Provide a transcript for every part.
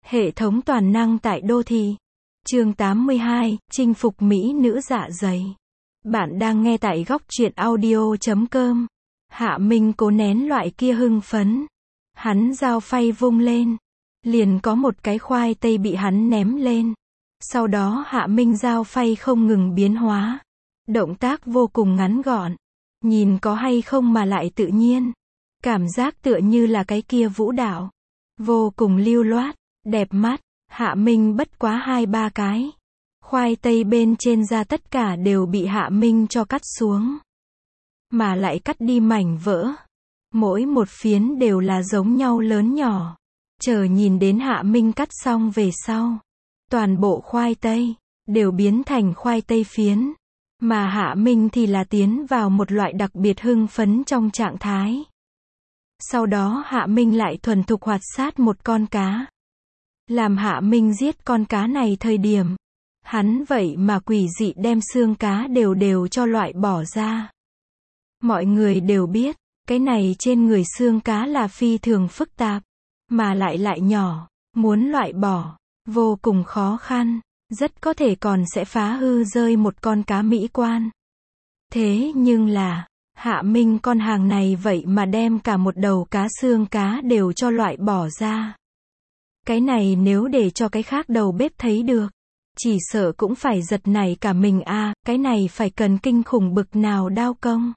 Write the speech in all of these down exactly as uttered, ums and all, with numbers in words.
Hệ thống toàn năng tại đô thị. Chương tám mươi hai, chinh phục mỹ nữ dạ dày. Bạn đang nghe tại góc truyện audio chấm com. Hạ Minh cố nén loại kia hưng phấn. Hắn dao phay vung lên. Liền có một cái khoai tây bị hắn ném lên. Sau đó Hạ Minh dao phay không ngừng biến hóa. Động tác vô cùng ngắn gọn. Nhìn có hay không mà lại tự nhiên. Cảm giác tựa như là cái kia vũ đạo. Vô cùng lưu loát, đẹp mắt. Hạ Minh bất quá hai ba cái. Khoai tây bên trên da tất cả đều bị Hạ Minh cho cắt xuống. Mà lại cắt đi mảnh vỡ. Mỗi một phiến đều là giống nhau lớn nhỏ. Chờ nhìn đến Hạ Minh cắt xong về sau. Toàn bộ khoai tây đều biến thành khoai tây phiến. Mà Hạ Minh thì là tiến vào một loại đặc biệt hưng phấn trong trạng thái. Sau đó Hạ Minh lại thuần thục hoạt sát một con cá. Làm Hạ Minh giết con cá này thời điểm. Hắn vậy mà quỷ dị đem xương cá đều đều cho loại bỏ ra. Mọi người đều biết, cái này trên người xương cá là phi thường phức tạp. Mà lại lại nhỏ, muốn loại bỏ, vô cùng khó khăn. Rất có thể còn sẽ phá hư rơi một con cá mỹ quan. Thế nhưng là, Hạ Minh con hàng này vậy mà đem cả một đầu cá xương cá đều cho loại bỏ ra. Cái này nếu để cho cái khác đầu bếp thấy được, chỉ sợ cũng phải giật nảy cả mình a, à, cái này phải cần kinh khủng bực nào đao công.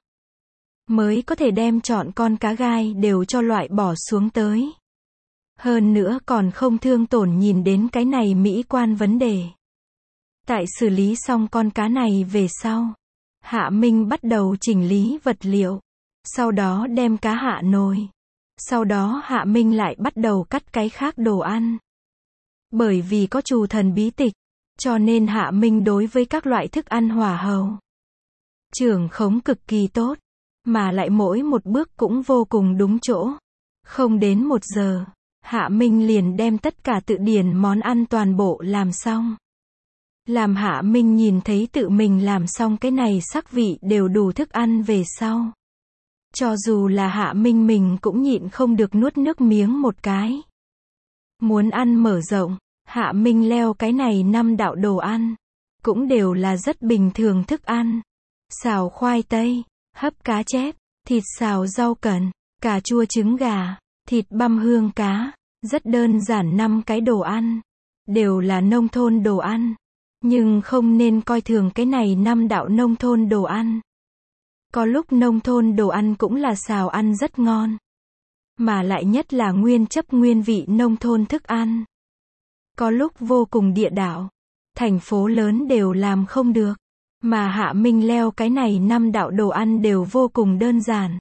Mới có thể đem trọn con cá gai đều cho loại bỏ xuống tới. Hơn nữa còn không thương tổn nhìn đến cái này mỹ quan vấn đề. Tại xử lý xong con cá này về sau, Hạ Minh bắt đầu chỉnh lý vật liệu. Sau đó đem cá hạ nồi. Sau đó Hạ Minh lại bắt đầu cắt cái khác đồ ăn. Bởi vì có chủ thần bí tịch, cho nên Hạ Minh đối với các loại thức ăn hỏa hầu trưởng khống cực kỳ tốt, mà lại mỗi một bước cũng vô cùng đúng chỗ. Không đến một giờ, Hạ Minh liền đem tất cả tự điển món ăn toàn bộ làm xong. Làm Hạ Minh nhìn thấy tự mình làm xong cái này sắc vị đều đủ thức ăn về sau. Cho dù là Hạ Minh mình cũng nhịn không được nuốt nước miếng một cái. Muốn ăn mở rộng, Hạ Minh leo cái này năm đạo đồ ăn. Cũng đều là rất bình thường thức ăn. Xào khoai tây, hấp cá chép, thịt xào rau cần, cà chua trứng gà, thịt băm hương cá. Rất đơn giản năm cái đồ ăn. Đều là nông thôn đồ ăn. Nhưng không nên coi thường cái này năm đạo nông thôn đồ ăn. Có lúc nông thôn đồ ăn cũng là xào ăn rất ngon. Mà lại nhất là nguyên chấp nguyên vị nông thôn thức ăn. Có lúc vô cùng địa đạo. Thành phố lớn đều làm không được. Mà Hạ Minh leo cái này năm đạo đồ ăn đều vô cùng đơn giản.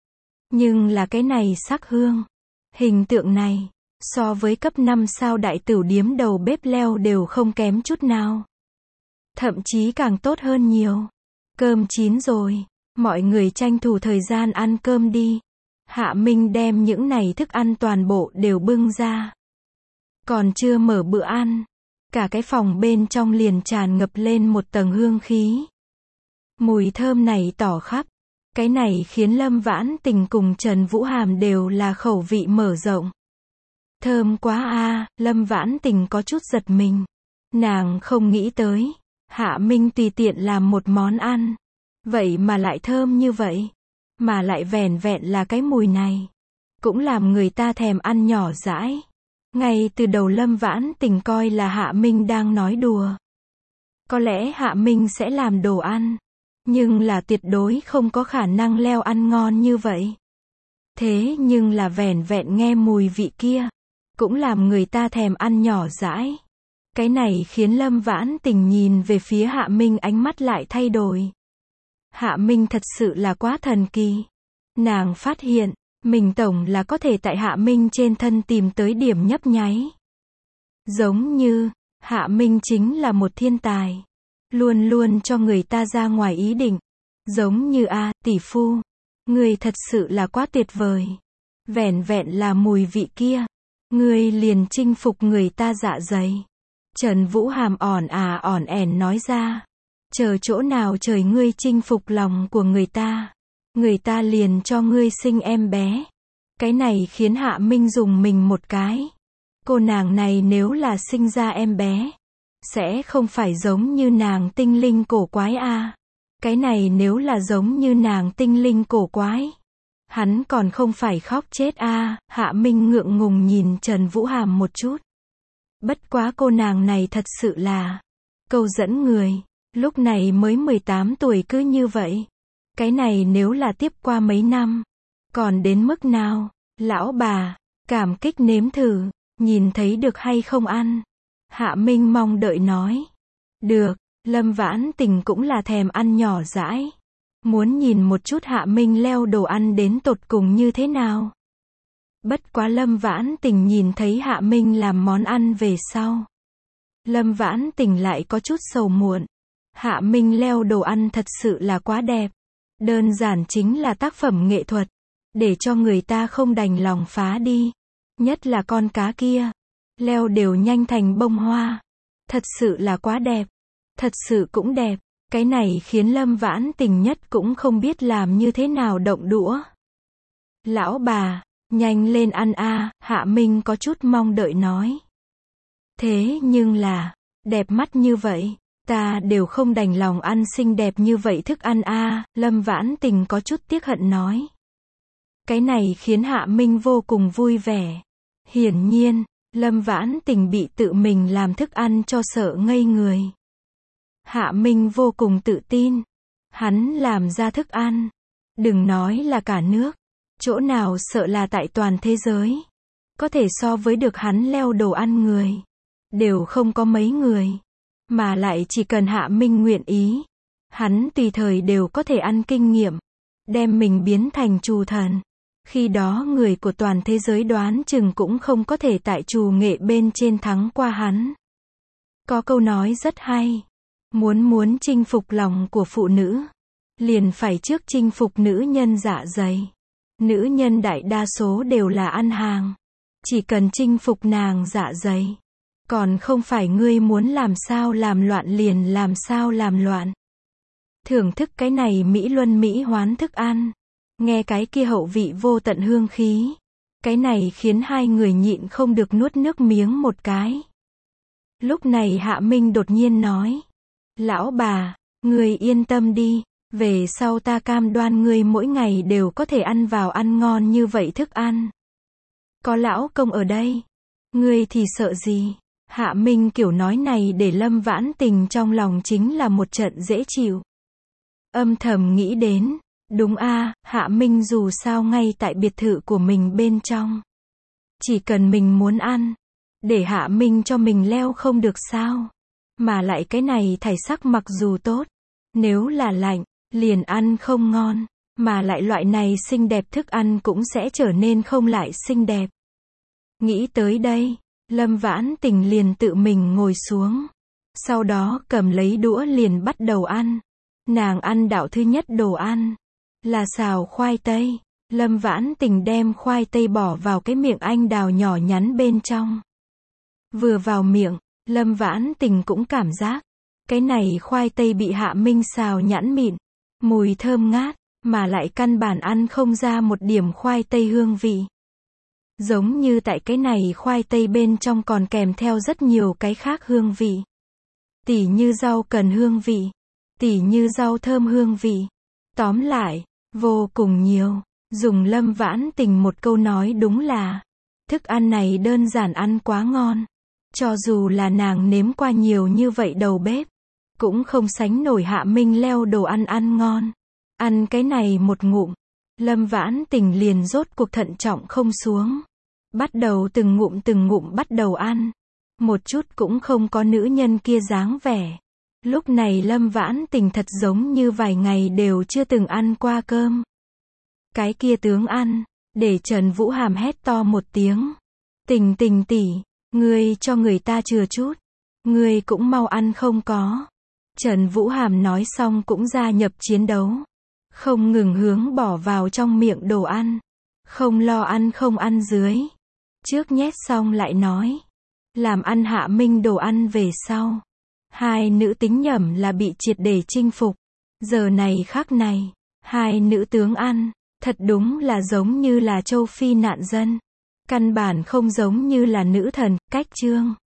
Nhưng là cái này sắc hương. Hình tượng này. So với cấp năm sao đại tửu điếm đầu bếp leo đều không kém chút nào. Thậm chí càng tốt hơn nhiều. Cơm chín rồi. Mọi người tranh thủ thời gian ăn cơm đi. Hạ Minh đem những này thức ăn toàn bộ đều bưng ra. Còn chưa mở bữa ăn. Cả cái phòng bên trong liền tràn ngập lên một tầng hương khí. Mùi thơm này tỏ khắp. Cái này khiến Lâm Vãn Tình cùng Trần Vũ Hàm đều là khẩu vị mở rộng. Thơm quá a, à, Lâm Vãn Tình có chút giật mình. Nàng không nghĩ tới. Hạ Minh tùy tiện làm một món ăn. Vậy mà lại thơm như vậy. Mà lại vẻn vẹn là cái mùi này. Cũng làm người ta thèm ăn nhỏ dãi. Ngay từ đầu Lâm Vãn Tình coi là Hạ Minh đang nói đùa. Có lẽ Hạ Minh sẽ làm đồ ăn. Nhưng là tuyệt đối không có khả năng leo ăn ngon như vậy. Thế nhưng là vẻn vẹn nghe mùi vị kia. Cũng làm người ta thèm ăn nhỏ dãi. Cái này khiến Lâm Vãn Tình nhìn về phía Hạ Minh ánh mắt lại thay đổi. Hạ Minh thật sự là quá thần kỳ. Nàng phát hiện, mình tổng là có thể tại Hạ Minh trên thân tìm tới điểm nhấp nháy. Giống như, Hạ Minh chính là một thiên tài. Luôn luôn cho người ta ra ngoài ý định. Giống như a, tỷ phu. Người thật sự là quá tuyệt vời. Vẻn vẹn là mùi vị kia. Người liền chinh phục người ta dạ dày. Trần Vũ Hàm ỏn à ỏn ẻn nói ra. Chờ chỗ nào trời ngươi chinh phục lòng của người ta. Người ta liền cho ngươi sinh em bé. Cái này khiến Hạ Minh dùng mình một cái. Cô nàng này nếu là sinh ra em bé, sẽ không phải giống như nàng tinh linh cổ quái a. Cái này nếu là giống như nàng tinh linh cổ quái, hắn còn không phải khóc chết a. Hạ Minh ngượng ngùng nhìn Trần Vũ Hàm một chút. Bất quá cô nàng này thật sự là câu dẫn người, lúc này mới mười tám tuổi cứ như vậy. Cái này nếu là tiếp qua mấy năm, còn đến mức nào? Lão bà, cảm kích nếm thử, nhìn thấy được hay không ăn? Hạ Minh mong đợi nói. Được, Lâm Vãn Tình cũng là thèm ăn nhỏ dãi. Muốn nhìn một chút Hạ Minh leo đồ ăn đến tột cùng như thế nào. Bất quá Lâm Vãn Tình nhìn thấy Hạ Minh làm món ăn về sau. Lâm Vãn Tình lại có chút sầu muộn. Hạ Minh leo đồ ăn thật sự là quá đẹp. Đơn giản chính là tác phẩm nghệ thuật. Để cho người ta không đành lòng phá đi. Nhất là con cá kia. Leo đều nhanh thành bông hoa. Thật sự là quá đẹp. Thật sự cũng đẹp. Cái này khiến Lâm Vãn Tình nhất cũng không biết làm như thế nào động đũa. Lão bà, nhanh lên ăn a. Hạ Minh có chút mong đợi nói. Thế nhưng là, đẹp mắt như vậy, ta đều không đành lòng ăn xinh đẹp như vậy thức ăn a. Lâm Vãn Tình có chút tiếc hận nói. Cái này khiến Hạ Minh vô cùng vui vẻ. Hiển nhiên, Lâm Vãn Tình bị tự mình làm thức ăn cho sợ ngây người. Hạ Minh vô cùng tự tin. Hắn làm ra thức ăn. Đừng nói là cả nước. Chỗ nào sợ là tại toàn thế giới. Có thể so với được hắn leo đồ ăn người. Đều không có mấy người. Mà lại chỉ cần Hạ Minh nguyện ý. Hắn tùy thời đều có thể ăn kinh nghiệm. Đem mình biến thành trù thần. Khi đó người của toàn thế giới đoán chừng cũng không có thể tại trù nghệ bên trên thắng qua hắn. Có câu nói rất hay. Muốn muốn chinh phục lòng của phụ nữ, liền phải trước chinh phục nữ nhân dạ dày. Nữ nhân đại đa số đều là ăn hàng. Chỉ cần chinh phục nàng dạ dày. Còn không phải ngươi muốn làm sao làm loạn liền làm sao làm loạn. Thưởng thức cái này mỹ luân mỹ hoán thức ăn. Nghe cái kia hậu vị vô tận hương khí. Cái này khiến hai người nhịn không được nuốt nước miếng một cái. Lúc này Hạ Minh đột nhiên nói. Lão bà, ngươi yên tâm đi. Về sau ta cam đoan ngươi mỗi ngày đều có thể ăn vào ăn ngon như vậy thức ăn. Có lão công ở đây. Ngươi thì sợ gì? Hạ Minh kiểu nói này để Lâm Vãn Tình trong lòng chính là một trận dễ chịu. Âm thầm nghĩ đến. Đúng a, Hạ Minh dù sao ngay tại biệt thự của mình bên trong. Chỉ cần mình muốn ăn. Để Hạ Minh cho mình leo không được sao. Mà lại cái này thải sắc mặc dù tốt. Nếu là lạnh, liền ăn không ngon. Mà lại loại này xinh đẹp thức ăn cũng sẽ trở nên không lại xinh đẹp. Nghĩ tới đây, Lâm Vãn Tình liền tự mình ngồi xuống. Sau đó cầm lấy đũa liền bắt đầu ăn. Nàng ăn đạo thứ nhất đồ ăn. Là xào khoai tây. Lâm Vãn Tình đem khoai tây bỏ vào cái miệng anh đào nhỏ nhắn bên trong. Vừa vào miệng, Lâm Vãn Tình cũng cảm giác. Cái này khoai tây bị Hạ Minh xào nhẵn mịn. Mùi thơm ngát, mà lại căn bản ăn không ra một điểm khoai tây hương vị. Giống như tại cái này khoai tây bên trong còn kèm theo rất nhiều cái khác hương vị. Tỉ như rau cần hương vị. Tỉ như rau thơm hương vị. Tóm lại, vô cùng nhiều. Dùng Lâm Vãn Tình một câu nói đúng là. Thức ăn này đơn giản ăn quá ngon. Cho dù là nàng nếm qua nhiều như vậy đầu bếp. Cũng không sánh nổi Hạ Minh leo đồ ăn ăn ngon. Ăn cái này một ngụm. Lâm Vãn Tình liền rốt cuộc thận trọng không xuống. Bắt đầu từng ngụm từng ngụm bắt đầu ăn. Một chút cũng không có nữ nhân kia dáng vẻ. Lúc này Lâm Vãn Tình thật giống như vài ngày đều chưa từng ăn qua cơm. Cái kia tướng ăn, để Trần Vũ Hàm hét to một tiếng. Tình Tình tỷ, ngươi cho người ta chừa chút. Ngươi cũng mau ăn không có. Trần Vũ Hàm nói xong cũng gia nhập chiến đấu. Không ngừng hướng bỏ vào trong miệng đồ ăn. Không lo ăn không ăn dưới. Trước nhét xong lại nói. Làm ăn Hạ Minh đồ ăn về sau. Hai nữ tính nhẩm là bị triệt để chinh phục. Giờ này khắc này. Hai nữ tướng ăn. Thật đúng là giống như là châu Phi nạn dân. Căn bản không giống như là nữ thần, cách chương.